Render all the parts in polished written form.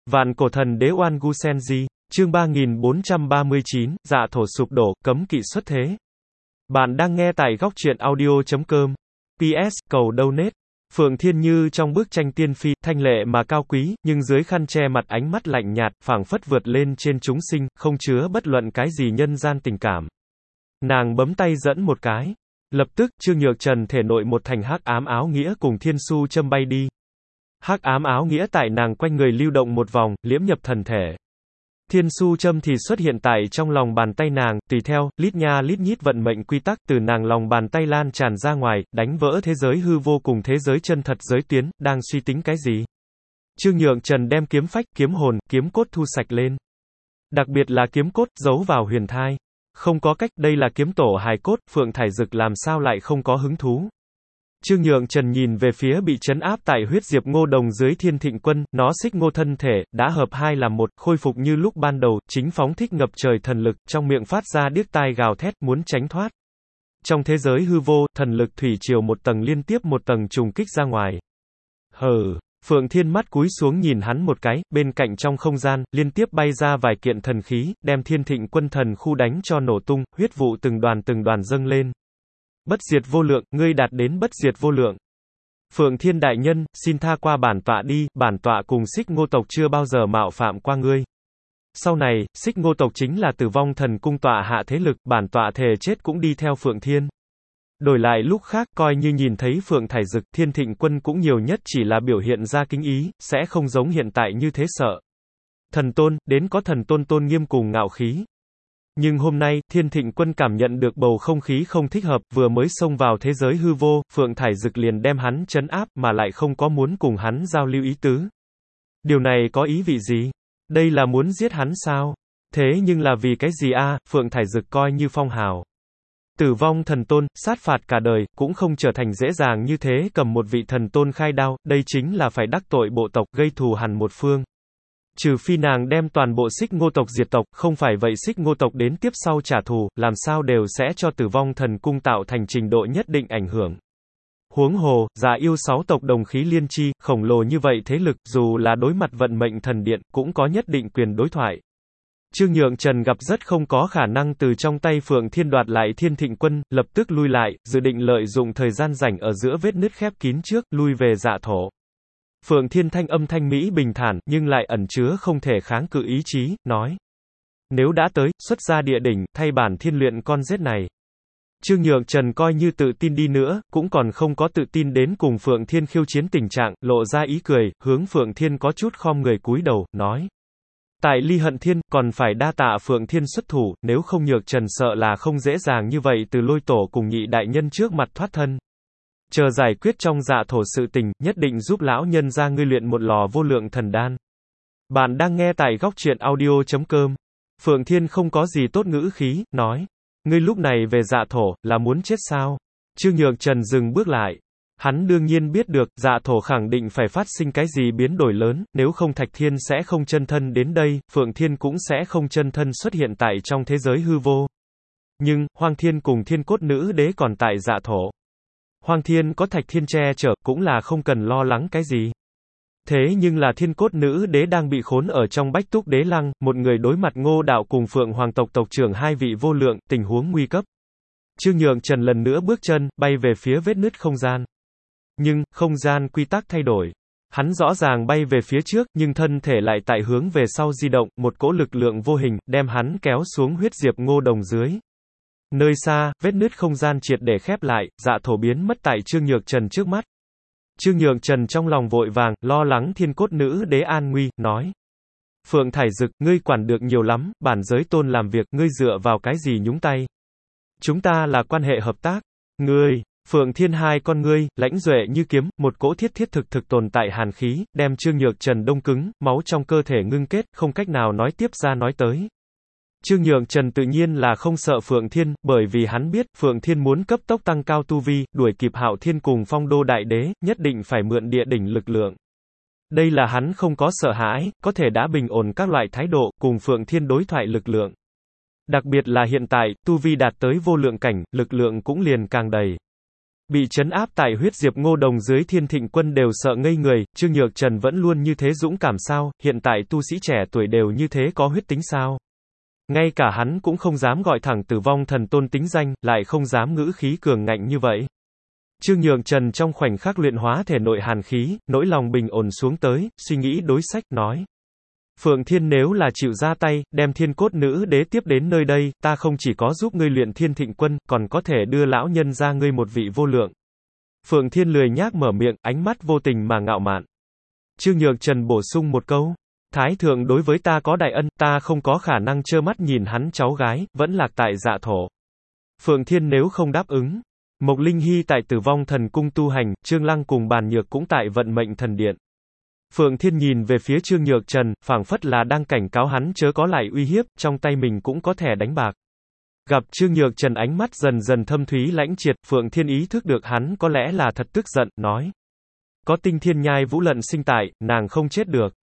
Vạn cổ thần đế Oan Gu Senji, chương 3439, dạ thổ sụp đổ, cấm kỵ xuất thế. Bạn đang nghe tại góc truyện audio.com. PS, cầu donate. Phượng Thiên Như trong bức tranh tiên phi, thanh lệ mà cao quý, nhưng dưới khăn che mặt ánh mắt lạnh nhạt, phảng phất vượt lên trên chúng sinh, không chứa bất luận cái gì nhân gian tình cảm. Nàng bấm tay dẫn một cái. Lập tức, Trương Nhược Trần thể nội một thành hắc ám áo nghĩa cùng thiên su châm bay đi. Hắc ám áo nghĩa tại nàng quanh người lưu động một vòng, liễm nhập thần thể. Thiên su châm thì xuất hiện tại trong lòng bàn tay nàng, tùy theo, lít nha lít nhít vận mệnh quy tắc từ nàng lòng bàn tay lan tràn ra ngoài, đánh vỡ thế giới hư vô cùng thế giới chân thật giới tuyến, đang suy tính cái gì? Trương Nhượng Trần đem kiếm phách, kiếm hồn, kiếm cốt thu sạch lên. Đặc biệt là kiếm cốt, giấu vào huyền thai. Không có cách, đây là kiếm tổ hài cốt, Phượng Thải Dực làm sao lại không có hứng thú. Trương Nhượng Trần nhìn về phía bị trấn áp tại huyết diệp ngô đồng dưới Thiên Thịnh Quân, nó xích ngô thân thể, đã hợp hai làm một, khôi phục như lúc ban đầu, chính phóng thích ngập trời thần lực, trong miệng phát ra điếc tai gào thét, muốn tránh thoát. Trong thế giới hư vô, thần lực thủy triều một tầng liên tiếp một tầng trùng kích ra ngoài. Hừ. Phượng Thiên mắt cúi xuống nhìn hắn một cái, bên cạnh trong không gian, liên tiếp bay ra vài kiện thần khí, đem Thiên Thịnh Quân thần khu đánh cho nổ tung, huyết vụ từng đoàn dâng lên. Bất diệt vô lượng, ngươi đạt đến bất diệt vô lượng. Phượng Thiên đại nhân, xin tha qua bản tọa đi, bản tọa cùng xích ngô tộc chưa bao giờ mạo phạm qua ngươi. Sau này, xích ngô tộc chính là Tử Vong Thần Cung tọa hạ thế lực, bản tọa thề chết cũng đi theo Phượng Thiên. Đổi lại lúc khác, coi như nhìn thấy Phượng Thải Dực, Thiên Thịnh Quân cũng nhiều nhất chỉ là biểu hiện ra kính ý, sẽ không giống hiện tại như thế sợ. Thần tôn, đến có thần tôn tôn nghiêm cùng ngạo khí. Nhưng hôm nay, Thiên Thịnh Quân cảm nhận được bầu không khí không thích hợp, vừa mới xông vào thế giới hư vô, Phượng Thải Dực liền đem hắn trấn áp, mà lại không có muốn cùng hắn giao lưu ý tứ. Điều này có ý vị gì? Đây là muốn giết hắn sao? Thế nhưng là vì cái gì a? Phượng Thải Dực coi như phong hào. Tử vong thần tôn, sát phạt cả đời, cũng không trở thành dễ dàng như thế, cầm một vị thần tôn khai đao, đây chính là phải đắc tội bộ tộc, gây thù hằn một phương. Trừ phi nàng đem toàn bộ xích ngô tộc diệt tộc, không phải vậy xích ngô tộc đến tiếp sau trả thù, làm sao đều sẽ cho Tử Vong Thần Cung tạo thành trình độ nhất định ảnh hưởng. Huống hồ, Dạ Yêu 6 tộc đồng khí liên chi, khổng lồ như vậy thế lực, dù là đối mặt vận mệnh thần điện, cũng có nhất định quyền đối thoại. Trương Nhượng Trần gặp rất không có khả năng từ trong tay Phượng Thiên đoạt lại Thiên Thịnh Quân, lập tức lui lại, dự định lợi dụng thời gian rảnh ở giữa vết nứt khép kín trước, lui về dạ thổ. Phượng Thiên thanh âm thanh mỹ bình thản, nhưng lại ẩn chứa không thể kháng cự ý chí, nói. Nếu đã tới, xuất ra địa đỉnh, thay bản thiên luyện con rết này. Trương Nhượng Trần coi như tự tin đi nữa, cũng còn không có tự tin đến cùng Phượng Thiên khiêu chiến tình trạng, lộ ra ý cười, hướng Phượng Thiên có chút khom người cúi đầu, nói. Tại Ly Hận Thiên, còn phải đa tạ Phượng Thiên xuất thủ, nếu không Nhược Trần sợ là không dễ dàng như vậy từ Lôi Tổ cùng nhị đại nhân trước mặt thoát thân. Chờ giải quyết trong dạ thổ sự tình, nhất định giúp lão nhân ra ngươi luyện một lò vô lượng thần đan. Bạn đang nghe tại góc truyện audio.com. Phượng Thiên không có gì tốt ngữ khí, nói. Ngươi lúc này về dạ thổ, là muốn chết sao? Trương Nhược Trần dừng bước lại. Hắn đương nhiên biết được, dạ thổ khẳng định phải phát sinh cái gì biến đổi lớn, nếu không Thạch Thiên sẽ không chân thân đến đây, Phượng Thiên cũng sẽ không chân thân xuất hiện tại trong thế giới hư vô. Nhưng, Hoang Thiên cùng Thiên Cốt Nữ Đế còn tại dạ thổ. Hoang Thiên có Thạch Thiên che chở, cũng là không cần lo lắng cái gì. Thế nhưng là Thiên Cốt Nữ Đế đang bị khốn ở trong Bách Túc Đế Lăng, một người đối mặt Ngô Đạo cùng Phượng Hoàng tộc tộc trưởng hai vị vô lượng, tình huống nguy cấp. Trương Nhượng Trần lần nữa bước chân, bay về phía vết nứt không gian. Nhưng, không gian quy tắc thay đổi. Hắn rõ ràng bay về phía trước, nhưng thân thể lại tại hướng về sau di động, một cỗ lực lượng vô hình, đem hắn kéo xuống huyết diệp ngô đồng dưới. Nơi xa, vết nứt không gian triệt để khép lại, dạ thổ biến mất tại Trương Nhược Trần trước mắt. Trương Nhược Trần trong lòng vội vàng, lo lắng Thiên Cốt Nữ Đế an nguy, nói. Phượng Thải Dực, ngươi quản được nhiều lắm, bản giới tôn làm việc, ngươi dựa vào cái gì nhúng tay? Chúng ta là quan hệ hợp tác. Ngươi, Phượng Thiên hai con ngươi, lãnh duệ như kiếm, một cỗ thiết thực tồn tại hàn khí, đem Trương Nhược Trần đông cứng, máu trong cơ thể ngưng kết, không cách nào nói tiếp ra nói tới. Trương Nhượng Trần tự nhiên là không sợ Phượng Thiên, bởi vì hắn biết, Phượng Thiên muốn cấp tốc tăng cao tu vi, đuổi kịp Hạo Thiên cùng Phong Đô Đại Đế, nhất định phải mượn địa đỉnh lực lượng. Đây là hắn không có sợ hãi, có thể đã bình ổn các loại thái độ, cùng Phượng Thiên đối thoại lực lượng. Đặc biệt là hiện tại, tu vi đạt tới vô lượng cảnh, lực lượng cũng liền càng đầy. Bị trấn áp tại huyết diệp ngô đồng dưới Thiên Thịnh Quân đều sợ ngây người, Trương Nhược Trần vẫn luôn như thế dũng cảm sao, hiện tại tu sĩ trẻ tuổi đều như thế có huyết tính sao. Ngay cả hắn cũng không dám gọi thẳng Tử Vong Thần Tôn tính danh, lại không dám ngữ khí cường ngạnh như vậy. Trương Nhược Trần trong khoảnh khắc luyện hóa thể nội hàn khí, nỗi lòng bình ổn xuống tới, suy nghĩ đối sách, nói. Phượng Thiên nếu là chịu ra tay, đem Thiên Cốt Nữ Đế tiếp đến nơi đây, ta không chỉ có giúp ngươi luyện Thiên Thịnh Quân, còn có thể đưa lão nhân ra ngươi một vị vô lượng. Phượng Thiên lười nhác mở miệng, ánh mắt vô tình mà ngạo mạn. Trương Nhược Trần bổ sung một câu. Thái thượng đối với ta có đại ân, ta không có khả năng trơ mắt nhìn hắn cháu gái, vẫn lạc tại Dạ Thổ. Phượng Thiên nếu không đáp ứng. Mộc Linh Hy tại Tử Vong Thần Cung tu hành, Trương Lăng cùng Bàn Nhược cũng tại Vận Mệnh Thần Điện. Phượng Thiên nhìn về phía Trương Nhược Trần, phảng phất là đang cảnh cáo hắn chớ có lại uy hiếp, trong tay mình cũng có thẻ đánh bạc. Gặp Trương Nhược Trần ánh mắt dần dần thâm thúy lãnh triệt, Phượng Thiên ý thức được hắn có lẽ là thật tức giận, nói. Có Tinh Thiên Nhai Vũ Lận sinh tại, nàng không chết được.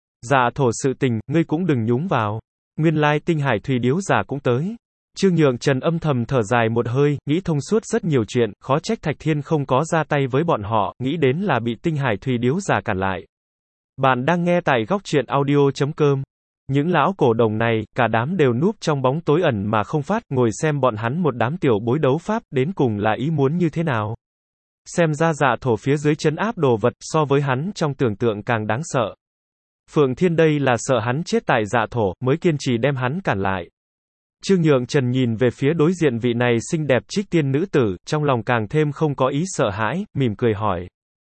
Dạ Thổ sự tình, ngươi cũng đừng nhúng vào. Nguyên lai Tinh Hải Thủy Điếu giả cũng tới. Trương Nhược Trần âm thầm thở dài một hơi, nghĩ thông suốt rất nhiều chuyện, khó trách Thạch Thiên không có ra tay với bọn họ, nghĩ đến là bị Tinh Hải Thủy Điếu giả cản lại. Bạn đang nghe tại góc truyện audio.com. Những lão cổ đồng này, cả đám đều núp trong bóng tối ẩn mà không phát, ngồi xem bọn hắn một đám tiểu bối đấu pháp, đến cùng là ý muốn như thế nào. Xem ra Dạ Thổ phía dưới trấn áp đồ vật, so với hắn trong tưởng tượng càng đáng sợ. Phượng Thiên đây là sợ hắn chết tại Dạ Thổ, mới kiên trì đem hắn cản lại. Trương Nhược Trần nhìn về phía đối diện vị này xinh đẹp trích tiên nữ tử, trong lòng càng thêm không có ý sợ hãi, mỉm cười hỏi.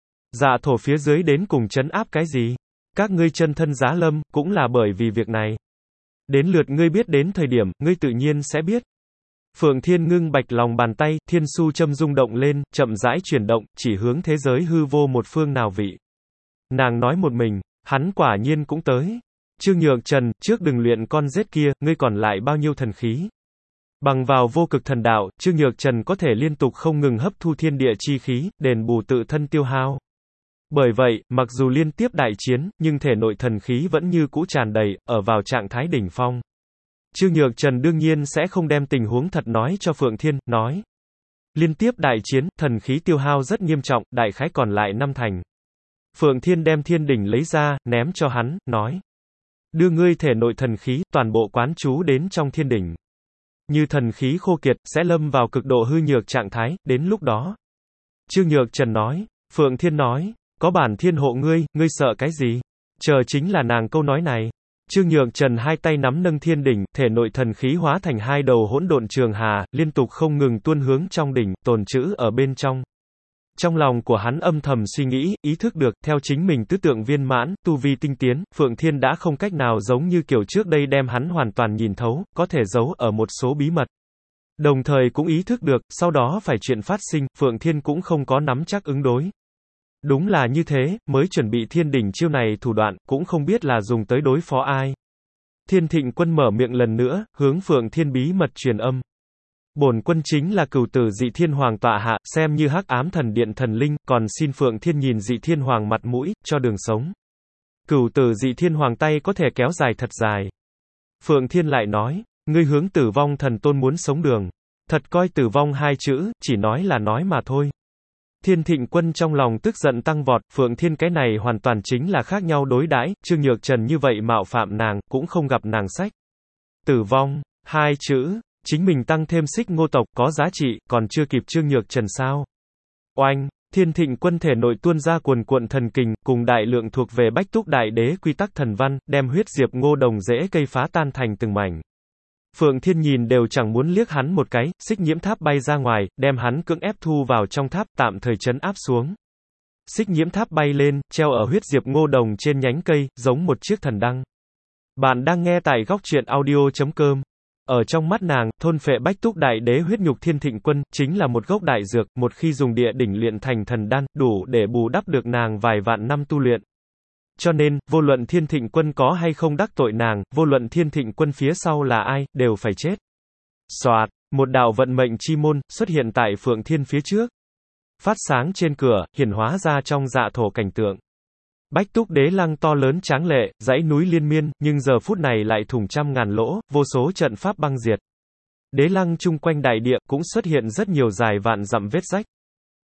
Dạ Thổ phía dưới đến cùng trấn áp cái gì? Các ngươi chân thân giá lâm, cũng là bởi vì việc này. Đến lượt ngươi biết đến thời điểm, ngươi tự nhiên sẽ biết. Phượng Thiên ngưng bạch lòng bàn tay, thiên su châm rung động lên, chậm rãi chuyển động, chỉ hướng thế giới hư vô một phương nào vị. Nàng nói một mình, hắn quả nhiên cũng tới. Trương Nhược Trần, trước đừng luyện con rết kia, ngươi còn lại bao nhiêu thần khí. Bằng vào vô cực thần đạo, Trương Nhược Trần có thể liên tục không ngừng hấp thu thiên địa chi khí, đền bù tự thân tiêu hao. Bởi vậy, mặc dù liên tiếp đại chiến, nhưng thể nội thần khí vẫn như cũ tràn đầy, ở vào trạng thái đỉnh phong. Trương Nhược Trần đương nhiên sẽ không đem tình huống thật nói cho Phượng Thiên, nói. Liên tiếp đại chiến, thần khí tiêu hao rất nghiêm trọng, đại khái còn lại 5 thành. Phượng Thiên đem thiên đỉnh lấy ra, ném cho hắn, nói. Đưa ngươi thể nội thần khí, toàn bộ quán chú đến trong thiên đỉnh. Như thần khí khô kiệt, sẽ lâm vào cực độ hư nhược trạng thái, đến lúc đó. Trương Nhược Trần nói. Phượng Thiên nói. Có bản thiên hộ ngươi, ngươi sợ cái gì? Chờ chính là nàng câu nói này. Trương Nhược Trần hai tay nắm nâng thiên đỉnh, thể nội thần khí hóa thành hai đầu hỗn độn trường hà, liên tục không ngừng tuôn hướng trong đỉnh, tồn trữ ở bên trong. Trong lòng của hắn âm thầm suy nghĩ, ý thức được, theo chính mình tứ tượng viên mãn, tu vi tinh tiến, Phượng Thiên đã không cách nào giống như kiểu trước đây đem hắn hoàn toàn nhìn thấu, có thể giấu ở một số bí mật. Đồng thời cũng ý thức được, sau đó phải chuyện phát sinh, Phượng Thiên cũng không có nắm chắc ứng đối. Đúng là như thế, mới chuẩn bị thiên đỉnh chiêu này thủ đoạn, cũng không biết là dùng tới đối phó ai. Thiên Thịnh Quân mở miệng lần nữa, hướng Phượng Thiên bí mật truyền âm. Bổn quân chính là Cửu Tử Dị Thiên Hoàng tọa hạ, xem như Hắc Ám Thần Điện thần linh, còn xin Phượng Thiên nhìn Dị Thiên Hoàng mặt mũi, cho đường sống. Cửu Tử Dị Thiên Hoàng tay có thể kéo dài thật dài. Phượng Thiên lại nói, ngươi hướng Tử Vong Thần Tôn muốn sống đường. Thật coi tử vong hai chữ, chỉ nói là nói mà thôi. Thiên Thịnh Quân trong lòng tức giận tăng vọt, Phượng Thiên cái này hoàn toàn chính là khác nhau đối đãi, Trương Nhược Trần như vậy mạo phạm nàng, cũng không gặp nàng sách. Tử vong, hai chữ, chính mình tăng thêm xích ngô tộc, có giá trị, còn chưa kịp Trương Nhược Trần sao. Oanh, Thiên Thịnh Quân thể nội tuôn ra cuồn cuộn thần kình, cùng đại lượng thuộc về Bách Túc Đại Đế quy tắc thần văn, đem huyết diệp ngô đồng rễ cây phá tan thành từng mảnh. Phượng Thiên nhìn đều chẳng muốn liếc hắn một cái, xích nhiễm tháp bay ra ngoài, đem hắn cưỡng ép thu vào trong tháp, tạm thời trấn áp xuống. Xích nhiễm tháp bay lên, treo ở huyết diệp ngô đồng trên nhánh cây, giống một chiếc thần đăng. Bạn đang nghe tại góc truyện audio.com. Ở trong mắt nàng, thôn phệ Bách Túc Đại Đế huyết nhục Thiên Thịnh Quân, chính là một gốc đại dược, một khi dùng địa đỉnh luyện thành thần đan, đủ để bù đắp được nàng vài vạn năm tu luyện. Cho nên, vô luận Thiên Thịnh Quân có hay không đắc tội nàng, vô luận Thiên Thịnh Quân phía sau là ai, đều phải chết. Soạt, một đạo vận mệnh chi môn, xuất hiện tại Phượng Thiên phía trước. Phát sáng trên cửa, hiển hóa ra trong Dạ Thổ cảnh tượng. Bách Túc Đế Lăng to lớn tráng lệ, dãy núi liên miên, nhưng giờ phút này lại thủng trăm ngàn lỗ, vô số trận pháp băng diệt. Đế Lăng chung quanh đại địa, cũng xuất hiện rất nhiều dài vạn dặm vết rách.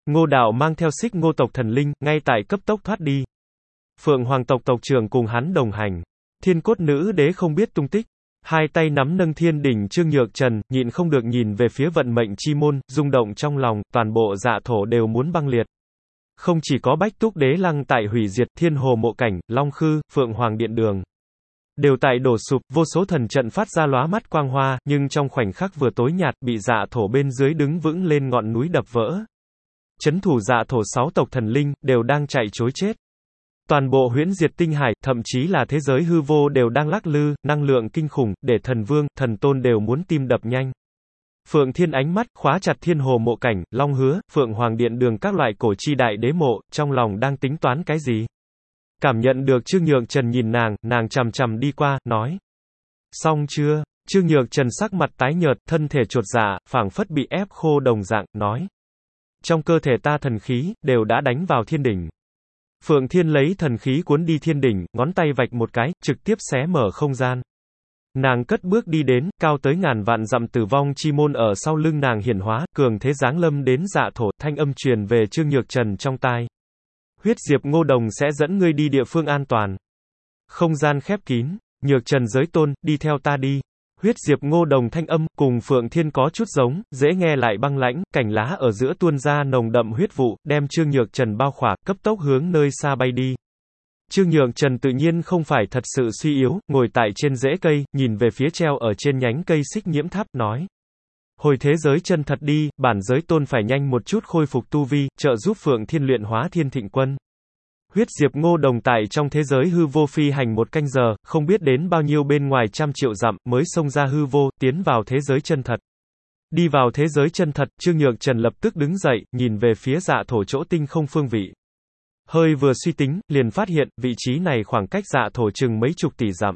Ngô Đạo mang theo Xích Ngô tộc thần linh, ngay tại cấp tốc thoát đi. Phượng Hoàng tộc tộc trưởng cùng hắn đồng hành. Thiên Cốt Nữ Đế không biết tung tích. Hai tay nắm nâng thiên đỉnh Trương Nhược Trần, nhịn không được nhìn về phía vận mệnh chi môn, rung động trong lòng, toàn bộ dạ thổ đều muốn băng liệt. Không chỉ có Bách Túc Đế Lăng tại hủy diệt, Thiên Hồ Mộ Cảnh, Long Khư, Phượng Hoàng Điện Đường đều tại đổ sụp, vô số thần trận phát ra lóa mắt quang hoa, nhưng trong khoảnh khắc vừa tối nhạt, bị dạ thổ bên dưới đứng vững lên ngọn núi đập vỡ. Chấn thủ dạ thổ 6 tộc thần linh, đều đang chạy trối chết. Toàn bộ huyễn diệt tinh hải, thậm chí là thế giới hư vô đều đang lắc lư, năng lượng kinh khủng, để thần vương, thần tôn đều muốn tim đập nhanh. Phượng Thiên ánh mắt, khóa chặt Thiên Hồ Mộ Cảnh, Long Hứa, Phượng Hoàng Điện Đường các loại cổ chi đại đế mộ, trong lòng đang tính toán cái gì? Cảm nhận được Trương Nhược Trần nhìn nàng chằm chằm đi qua, nói. Xong chưa? Trương Nhược Trần sắc mặt tái nhợt, thân thể chột dạ, phảng phất bị ép khô đồng dạng, nói. Trong cơ thể ta thần khí, đều đã đánh vào thiên đỉnh. Phượng Thiên lấy thần khí cuốn đi thiên đỉnh, ngón tay vạch một cái, trực tiếp xé mở không gian. Nàng cất bước đi đến, cao tới ngàn vạn dặm tử vong chi môn ở sau lưng nàng hiển hóa, cường thế giáng lâm đến dạ thổ, thanh âm truyền về Trương Nhược Trần trong tai. Huyết Diệp Ngô Đồng sẽ dẫn ngươi đi địa phương an toàn. Không gian khép kín, Nhược Trần giới tôn, đi theo ta đi. Huyết Diệp Ngô Đồng thanh âm, cùng Phượng Thiên có chút giống, dễ nghe lại băng lãnh, cành lá ở giữa tuôn ra nồng đậm huyết vụ, đem Trương Nhược Trần bao khỏa, cấp tốc hướng nơi xa bay đi. Trương Nhược Trần tự nhiên không phải thật sự suy yếu, ngồi tại trên rễ cây, nhìn về phía treo ở trên nhánh cây Xích Nhiễm Tháp, nói. Hồi thế giới chân thật đi, bản giới tôn phải nhanh một chút khôi phục tu vi, trợ giúp Phượng Thiên luyện hóa Thiên Thịnh Quân. Huyết Diệp Ngô Đồng tại trong thế giới hư vô phi hành một canh giờ, không biết đến bao nhiêu bên ngoài trăm triệu dặm, mới xông ra hư vô, tiến vào thế giới chân thật. Đi vào thế giới chân thật, Trương Nhược Trần lập tức đứng dậy, nhìn về phía dạ thổ chỗ tinh không phương vị. Hơi vừa suy tính, liền phát hiện, vị trí này khoảng cách dạ thổ chừng mấy chục tỷ dặm.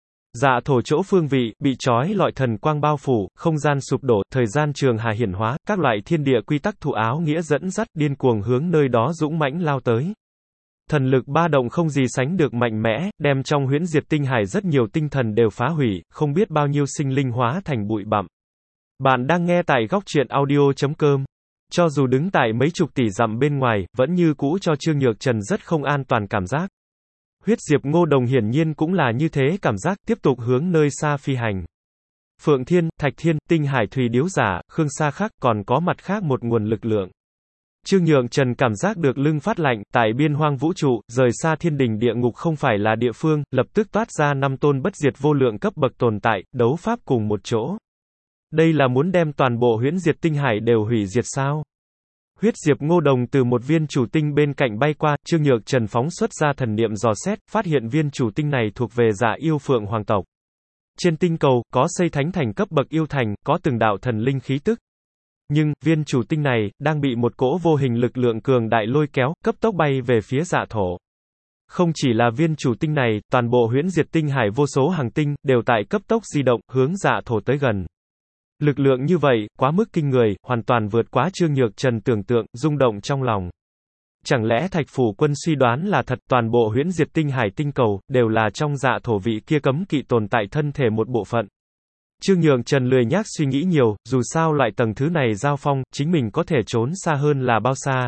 Dạ thổ chỗ phương vị, bị trói lọi thần quang bao phủ, không gian sụp đổ, thời gian trường hà hiển hóa, các loại thiên địa quy tắc thụ áo nghĩa dẫn dắt, điên cuồng hướng nơi đó dũng mãnh lao tới. Thần lực ba động không gì sánh được mạnh mẽ, đem trong huyễn diệt tinh hải rất nhiều tinh thần đều phá hủy, không biết bao nhiêu sinh linh hóa thành bụi bặm. Bạn đang nghe tại góc truyện audio.com. Cho dù đứng tại mấy chục tỷ dặm bên ngoài, vẫn như cũ cho Trương Nhược Trần rất không an toàn cảm giác. Huyết Diệp Ngô Đồng hiển nhiên cũng là như thế cảm giác, tiếp tục hướng nơi xa phi hành. Phượng Thiên, Thạch Thiên, Tinh Hải Thủy Điếu Giả, Khương Sa Khắc, còn có mặt khác một nguồn lực lượng. Trương Nhược Trần cảm giác được lưng phát lạnh, tại biên hoang vũ trụ, rời xa thiên đình địa ngục không phải là địa phương, lập tức toát ra 5 tôn bất diệt vô lượng cấp bậc tồn tại, đấu pháp cùng một chỗ. Đây là muốn đem toàn bộ huyễn diệt tinh hải đều hủy diệt sao? Huyết Diệp Ngô Đồng từ một viên chủ tinh bên cạnh bay qua, Trương Nhược Trần phóng xuất ra thần niệm dò xét, phát hiện viên chủ tinh này thuộc về Dạ Yêu Phượng Hoàng tộc. Trên tinh cầu, có xây thánh thành cấp bậc yêu thành, có từng đạo thần linh khí tức. Nhưng, viên chủ tinh này, đang bị một cỗ vô hình lực lượng cường đại lôi kéo, cấp tốc bay về phía dạ thổ. Không chỉ là viên chủ tinh này, toàn bộ huyễn diệt tinh hải vô số hành tinh, đều tại cấp tốc di động, hướng dạ thổ tới gần. Lực lượng như vậy, quá mức kinh người, hoàn toàn vượt quá Trương Nhược Trần tưởng tượng, rung động trong lòng. Chẳng lẽ Thạch Phủ Quân suy đoán là thật, toàn bộ huyễn diệt tinh hải tinh cầu, đều là trong dạ thổ vị kia cấm kỵ tồn tại thân thể một bộ phận. Trương Nhược Trần lười nhác suy nghĩ nhiều, dù sao loại tầng thứ này giao phong, chính mình có thể trốn xa hơn là bao xa.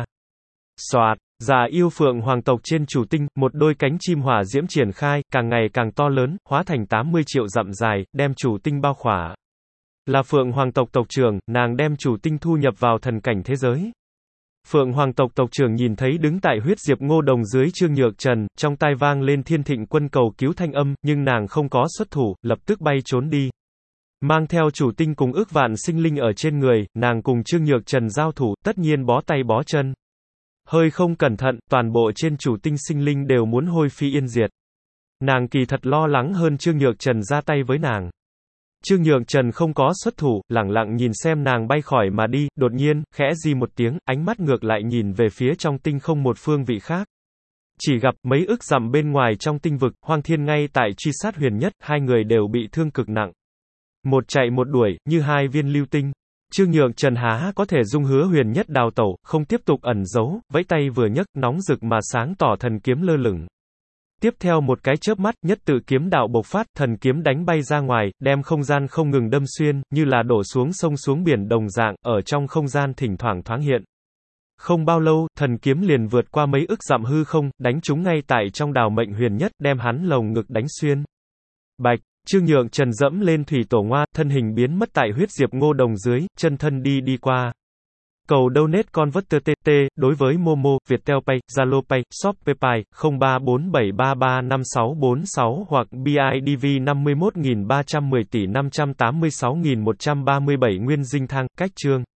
Soạt, Dạ Yêu Phượng Hoàng tộc trên chủ tinh, một đôi cánh chim hỏa diễm triển khai, càng ngày càng to lớn, hóa thành 80 triệu dặm dài, đem chủ tinh bao khỏa. Là Phượng Hoàng tộc tộc trưởng, nàng đem chủ tinh thu nhập vào thần cảnh thế giới. Phượng Hoàng tộc tộc trưởng nhìn thấy đứng tại Huyết Diệp Ngô Đồng dưới Trương Nhược Trần, trong tai vang lên Thiên Thịnh Quân cầu cứu thanh âm, nhưng nàng không có xuất thủ, lập tức bay trốn đi. Mang theo chủ tinh cùng ước vạn sinh linh ở trên người, nàng cùng Trương Nhược Trần giao thủ, tất nhiên bó tay bó chân. Hơi không cẩn thận, toàn bộ trên chủ tinh sinh linh đều muốn hôi phi yên diệt. Nàng kỳ thật lo lắng hơn Trương Nhược Trần ra tay với nàng. Trương Nhược Trần không có xuất thủ, lẳng lặng nhìn xem nàng bay khỏi mà đi, đột nhiên, khẽ di một tiếng, ánh mắt ngược lại nhìn về phía trong tinh không một phương vị khác. Chỉ gặp, mấy ức dặm bên ngoài trong tinh vực, Hoang Thiên ngay tại truy sát Huyền Nhất, hai người đều bị thương cực nặng. Một chạy một đuổi, như hai viên lưu tinh. Trương Nhược Trần há có thể dung hứa Huyền Nhất đào tẩu, không tiếp tục ẩn giấu, vẫy tay vừa nhấc, nóng rực mà sáng tỏ thần kiếm lơ lửng. Tiếp theo một cái chớp mắt, nhất tự kiếm đạo bộc phát, thần kiếm đánh bay ra ngoài, đem không gian không ngừng đâm xuyên, như là đổ xuống sông xuống biển đồng dạng, ở trong không gian thỉnh thoảng thoáng hiện. Không bao lâu, thần kiếm liền vượt qua mấy ức dặm hư không, đánh trúng ngay tại trong đào mệnh huyền nhất, đem hắn lồng ngực đánh xuyên. Bạch, Trương Nhượng Trần dẫm lên thủy tổ ngoa, thân hình biến mất tại huyết diệp ngô đồng dưới, chân thân đi qua. Cầu donate converter TT, đối với Momo, Viettel Pay, Zalo Pay, Shopee Pay, 0347335646 hoặc BIDV 51.310 tỷ 586.137 Nguyên Dinh Thăng, cách Trương.